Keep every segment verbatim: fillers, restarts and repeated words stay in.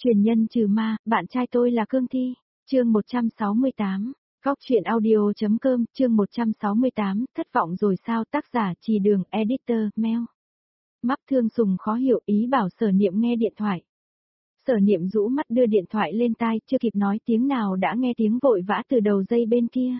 Truyền nhân trừ ma, bạn trai tôi là Cương Thi. Chương một trăm sáu mươi tám. Góc truyện audio.com, chương một trăm sáu mươi tám, thất vọng rồi sao, tác giả Trì Đường, editor, mail. Mắt Thương Sùng khó hiểu ý bảo Sở Niệm nghe điện thoại. Sở Niệm rũ mắt đưa điện thoại lên tai, chưa kịp nói tiếng nào đã nghe tiếng vội vã từ đầu dây bên kia.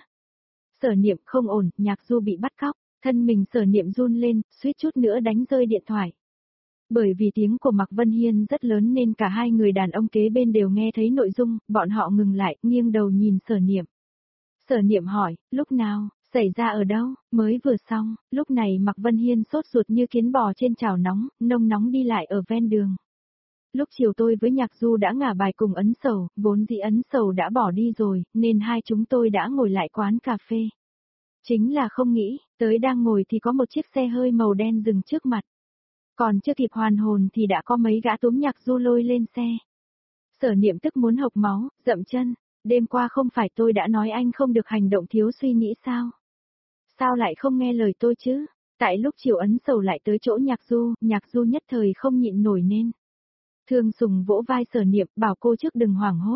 Sở Niệm không ổn, Nhạc Du bị bắt cóc, thân mình Sở Niệm run lên, suýt chút nữa đánh rơi điện thoại. Bởi vì tiếng của Mạc Vân Hiên rất lớn nên cả hai người đàn ông kế bên đều nghe thấy nội dung, bọn họ ngừng lại, nghiêng đầu nhìn Sở Niệm. Sở Niệm hỏi, lúc nào, xảy ra ở đâu, mới vừa xong, lúc này Mạc Vân Hiên sốt ruột như kiến bò trên chảo nóng, nông nóng đi lại ở ven đường. Lúc chiều tôi với Nhạc Du đã ngả bài cùng Ấn Sầu, vốn dĩ Ấn Sầu đã bỏ đi rồi, nên hai chúng tôi đã ngồi lại quán cà phê. Chính là không nghĩ, tới đang ngồi thì có một chiếc xe hơi màu đen dừng trước mặt. Còn chưa kịp hoàn hồn thì đã có mấy gã túm Nhạc Du lôi lên xe. Sở Niệm tức muốn hộc máu, dậm chân, đêm qua không phải tôi đã nói anh không được hành động thiếu suy nghĩ sao? Sao lại không nghe lời tôi chứ? Tại lúc chiều Ấn Sầu lại tới chỗ Nhạc Du, Nhạc Du nhất thời không nhịn nổi nên. Thương Sùng vỗ vai Sở Niệm, bảo cô trước đừng hoảng hốt.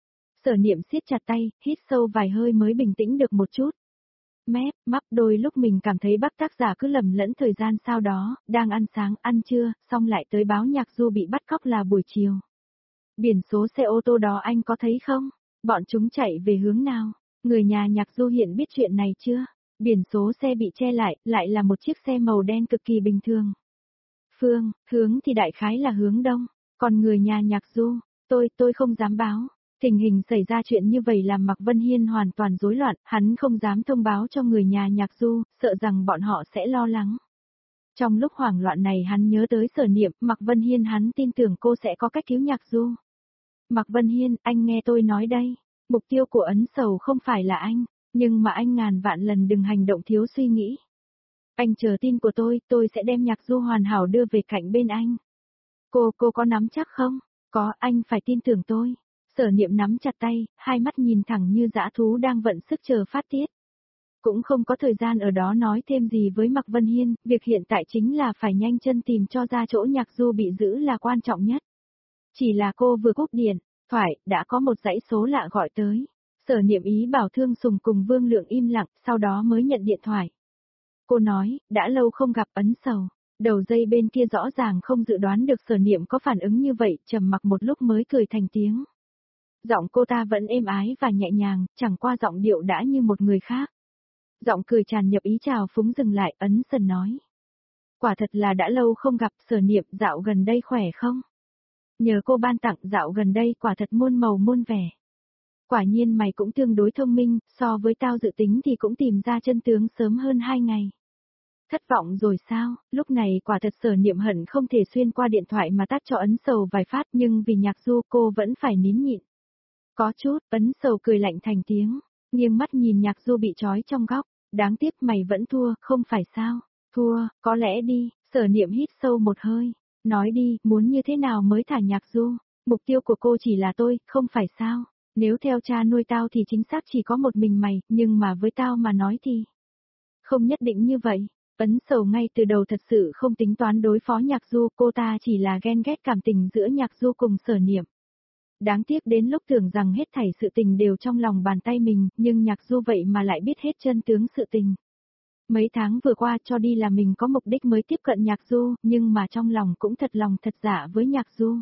Sở Niệm siết chặt tay, hít sâu vài hơi mới bình tĩnh được một chút. Mép, mắc đôi lúc mình cảm thấy bác tác giả cứ lầm lẫn thời gian sau đó, đang ăn sáng, ăn trưa, xong lại tới báo Nhạc Du bị bắt cóc là buổi chiều. Biển số xe ô tô đó anh có thấy không? Bọn chúng chạy về hướng nào? Người nhà Nhạc Du hiện biết chuyện này chưa? Biển số xe bị che lại, lại là một chiếc xe màu đen cực kỳ bình thường. Phương, hướng thì đại khái là hướng đông, còn người nhà Nhạc Du, tôi, tôi không dám báo. Tình hình xảy ra chuyện như vậy làm Mạc Vân Hiên hoàn toàn rối loạn, hắn không dám thông báo cho người nhà Nhạc Du, sợ rằng bọn họ sẽ lo lắng. Trong lúc hoảng loạn này hắn nhớ tới Sở Niệm, Mạc Vân Hiên hắn tin tưởng cô sẽ có cách cứu Nhạc Du. Mạc Vân Hiên, anh nghe tôi nói đây, mục tiêu của Ấn Sầu không phải là anh, nhưng mà anh ngàn vạn lần đừng hành động thiếu suy nghĩ. Anh chờ tin của tôi, tôi sẽ đem Nhạc Du hoàn hảo đưa về cạnh bên anh. Cô, cô có nắm chắc không? Có, anh phải tin tưởng tôi. Sở Niệm nắm chặt tay, hai mắt nhìn thẳng như dã thú đang vận sức chờ phát tiết. Cũng không có thời gian ở đó nói thêm gì với Mạc Vân Hiên, việc hiện tại chính là phải nhanh chân tìm cho ra chỗ Nhạc Du bị giữ là quan trọng nhất. Chỉ là cô vừa cúp điện, thoại, đã có một dãy số lạ gọi tới. Sở Niệm ý bảo Thương Sùng cùng Vương Lượng im lặng, sau đó mới nhận điện thoại. Cô nói, đã lâu không gặp Ấn Sầu. Đầu dây bên kia rõ ràng không dự đoán được Sở Niệm có phản ứng như vậy, trầm mặc một lúc mới cười thành tiếng. Giọng cô ta vẫn êm ái và nhẹ nhàng, chẳng qua giọng điệu đã như một người khác. Giọng cười tràn nhập ý chào phúng dừng lại, Ấn Sần nói. Quả thật là đã lâu không gặp, Sở Niệm, dạo gần đây khỏe không? Nhờ cô ban tặng, dạo gần đây quả thật muôn màu muôn vẻ. Quả nhiên mày cũng tương đối thông minh, so với tao dự tính thì cũng tìm ra chân tướng sớm hơn hai ngày. Thất vọng rồi sao? Lúc này quả thật Sở Niệm hận không thể xuyên qua điện thoại mà tát cho Ấn Sầu vài phát, nhưng vì Nhạc Du cô vẫn phải nín nhịn. Có chút, Ấn Sầu cười lạnh thành tiếng, nghiêng mắt nhìn Nhạc Du bị trói trong góc, đáng tiếc mày vẫn thua, không phải sao? Thua, có lẽ đi. Sở Niệm hít sâu một hơi, nói đi, muốn như thế nào mới thả Nhạc Du? Mục tiêu của cô chỉ là tôi, không phải sao? Nếu theo cha nuôi tao thì chính xác chỉ có một mình mày, nhưng mà với tao mà nói thì không nhất định như vậy. Ấn Sầu ngay từ đầu thật sự không tính toán đối phó Nhạc Du, cô ta chỉ là ghen ghét cảm tình giữa Nhạc Du cùng Sở Niệm. Đáng tiếc đến lúc tưởng rằng hết thảy sự tình đều trong lòng bàn tay mình, nhưng Nhạc Du vậy mà lại biết hết chân tướng sự tình. Mấy tháng vừa qua cho đi là mình có mục đích mới tiếp cận Nhạc Du, nhưng mà trong lòng cũng thật lòng thật dạ với Nhạc Du.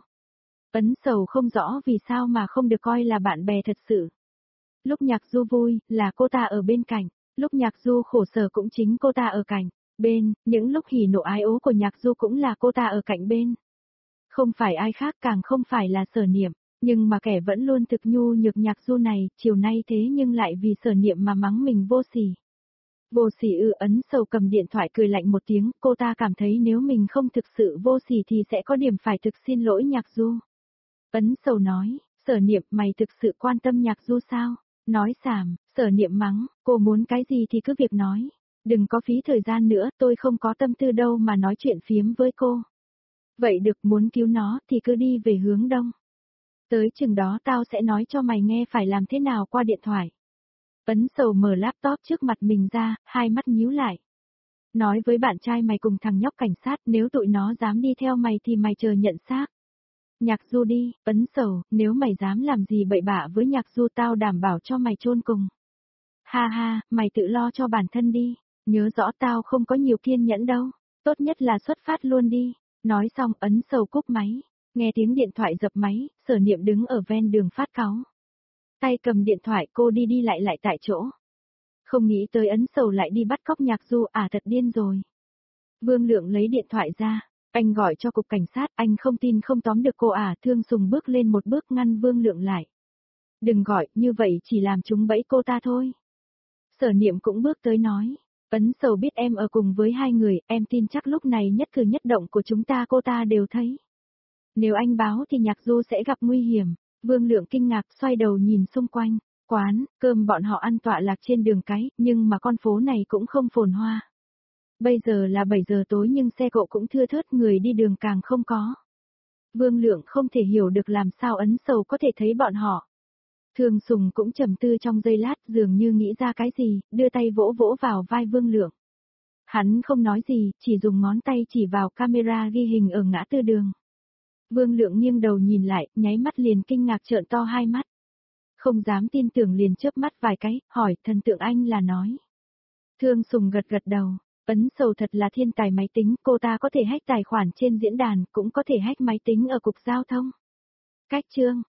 Ấn Sầu không rõ vì sao mà không được coi là bạn bè thật sự. Lúc Nhạc Du vui, là cô ta ở bên cạnh, lúc Nhạc Du khổ sở cũng chính cô ta ở cạnh bên, những lúc hỉ nộ ái ố của Nhạc Du cũng là cô ta ở cạnh bên. Không phải ai khác, càng không phải là Sở Niệm, nhưng mà kẻ vẫn luôn thực nhu nhược Nhạc Du này, chiều nay thế nhưng lại vì Sở Niệm mà mắng mình vô sỉ. Vô sỉ ư? Ấn Sầu cầm điện thoại cười lạnh một tiếng, cô ta cảm thấy nếu mình không thực sự vô sỉ thì sẽ có điểm phải thực xin lỗi Nhạc Du. Ấn Sầu nói, Sở Niệm, mày thực sự quan tâm Nhạc Du sao? Nói xàm. Sở Niệm mắng, cô muốn cái gì thì cứ việc nói. Đừng có phí thời gian nữa, tôi không có tâm tư đâu mà nói chuyện phiếm với cô. Vậy được, muốn cứu nó thì cứ đi về hướng đông. Tới chừng đó tao sẽ nói cho mày nghe phải làm thế nào qua điện thoại. Ấn Sầu mở laptop trước mặt mình ra, hai mắt nhíu lại. Nói với bạn trai mày cùng thằng nhóc cảnh sát, nếu tụi nó dám đi theo mày thì mày chờ nhận xác. Nhạc Du đi, Ấn Sầu, nếu mày dám làm gì bậy bạ với Nhạc Du tao đảm bảo cho mày chôn cùng. Ha ha, mày tự lo cho bản thân đi, nhớ rõ tao không có nhiều kiên nhẫn đâu, tốt nhất là xuất phát luôn đi. Nói xong Ấn Sầu cúp máy, nghe tiếng điện thoại dập máy, Sở Niệm đứng ở ven đường phát cáu. Tay cầm điện thoại cô đi đi lại lại tại chỗ. Không nghĩ tới Ấn Sầu lại đi bắt cóc Nhạc Du, à thật điên rồi. Vương Lượng lấy điện thoại ra, anh gọi cho cục cảnh sát, anh không tin không tóm được cô à, Thương Sùng bước lên một bước ngăn Vương Lượng lại. Đừng gọi, như vậy chỉ làm chúng bẫy cô ta thôi. Sở Niệm cũng bước tới nói, Ấn Sầu biết em ở cùng với hai người, em tin chắc lúc này nhất cử nhất động của chúng ta cô ta đều thấy. Nếu anh báo thì Nhạc Du sẽ gặp nguy hiểm. Vương Lượng kinh ngạc xoay đầu nhìn xung quanh, quán, cơm bọn họ ăn tọa lạc trên đường cái, nhưng mà con phố này cũng không phồn hoa. Bây giờ là bảy giờ tối nhưng xe cộ cũng thưa thớt, người đi đường càng không có. Vương Lượng không thể hiểu được làm sao Ấn Sầu có thể thấy bọn họ. Thương Sùng cũng trầm tư trong giây lát, dường như nghĩ ra cái gì, đưa tay vỗ vỗ vào vai Vương Lượng. Hắn không nói gì, chỉ dùng ngón tay chỉ vào camera ghi hình ở ngã tư đường. Vương Lượng nghiêng đầu nhìn lại, nháy mắt liền kinh ngạc trợn to hai mắt. Không dám tin tưởng liền chớp mắt vài cái, hỏi thần tượng anh là nói. Thương Sùng gật gật đầu, Ấn Sầu thật là thiên tài máy tính, cô ta có thể hack tài khoản trên diễn đàn, cũng có thể hack máy tính ở cục giao thông. Cách chương